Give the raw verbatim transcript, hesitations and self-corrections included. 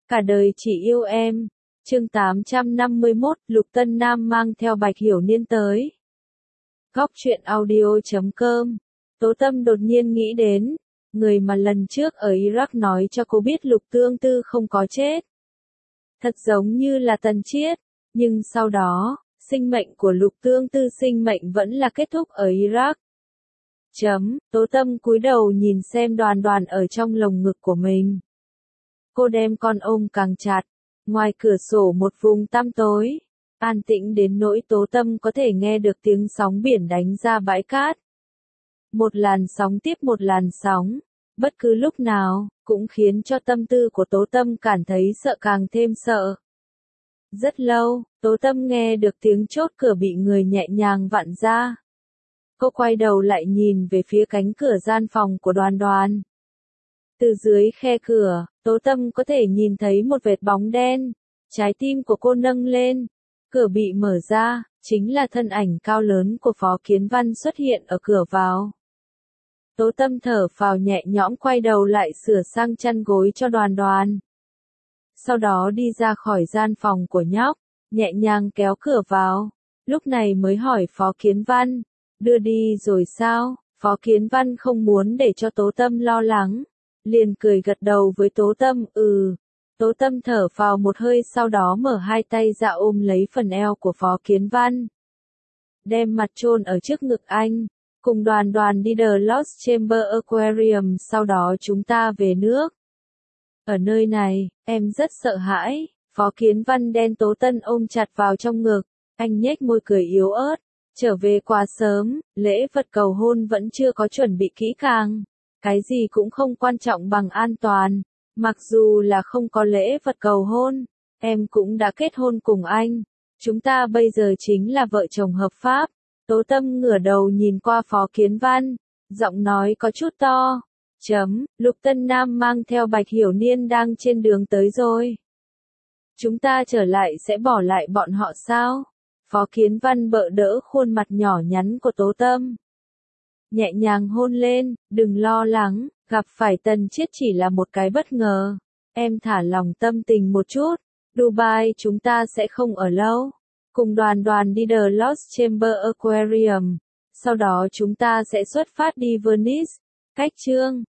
Cả đời chỉ yêu em. Chương tám trăm năm mươi mốt, Lục Tân Nam mang theo Bạch Hiểu Niên tới. Góc truyện audio chấm com. Tố Tâm đột nhiên nghĩ đến, người mà lần trước ở Iraq nói cho cô biết Lục Tương Tư không có chết. Thật giống như là Tần Chiết, nhưng sau đó, sinh mệnh của Lục Tương Tư sinh mệnh vẫn là kết thúc ở Iraq. Chấm, Tố Tâm cúi đầu nhìn xem Đoàn Đoàn ở trong lồng ngực của mình. Cô đem con ôm càng chặt, ngoài cửa sổ một vùng tăm tối, an tĩnh đến nỗi Tố Tâm có thể nghe được tiếng sóng biển đánh ra bãi cát. Một làn sóng tiếp một làn sóng, bất cứ lúc nào, cũng khiến cho tâm tư của Tố Tâm cảm thấy sợ càng thêm sợ. Rất lâu, Tố Tâm nghe được tiếng chốt cửa bị người nhẹ nhàng vặn ra. Cô quay đầu lại nhìn về phía cánh cửa gian phòng của Đoàn Đoàn. Từ dưới khe cửa, Tố Tâm có thể nhìn thấy một vệt bóng đen, trái tim của cô nâng lên. Cửa bị mở ra, chính là thân ảnh cao lớn của Phó Kiến Văn xuất hiện ở cửa vào. Tố Tâm thở phào nhẹ nhõm quay đầu lại sửa sang chăn gối cho Đoàn Đoàn. Sau đó đi ra khỏi gian phòng của nhóc, nhẹ nhàng kéo cửa vào, lúc này mới hỏi Phó Kiến Văn, đưa đi rồi sao? Phó Kiến Văn không muốn để cho Tố Tâm lo lắng, liền cười gật đầu với Tố Tâm, ừ. Tố Tâm thở phào một hơi sau đó mở hai tay ra ôm lấy phần eo của Phó Kiến Văn. Đem mặt chôn ở trước ngực anh, cùng Đoàn Đoàn đi The Lost Chamber Aquarium, sau đó chúng ta về nước. Ở nơi này, em rất sợ hãi, Phó Kiến Văn đen Tố Tâm ôm chặt vào trong ngực, anh nhếch môi cười yếu ớt, trở về quá sớm, lễ vật cầu hôn vẫn chưa có chuẩn bị kỹ càng, cái gì cũng không quan trọng bằng an toàn. Mặc dù là không có lễ vật cầu hôn, em cũng đã kết hôn cùng anh. Chúng ta bây giờ chính là vợ chồng hợp pháp. Tố Tâm ngửa đầu nhìn qua Phó Kiến Văn, giọng nói có chút to. Chấm, Lục Tân Nam mang theo Bạch Hiểu Niên đang trên đường tới rồi. Chúng ta trở lại sẽ bỏ lại bọn họ sao? Phó Kiến Văn bợ đỡ khuôn mặt nhỏ nhắn của Tố Tâm. Nhẹ nhàng hôn lên, đừng lo lắng, gặp phải Tần Chiết chỉ là một cái bất ngờ. Em thả lòng tâm tình một chút, Dubai chúng ta sẽ không ở lâu. Cùng Đoàn Đoàn đi The Lost Chamber Aquarium, sau đó chúng ta sẽ xuất phát đi Venice. Cách chương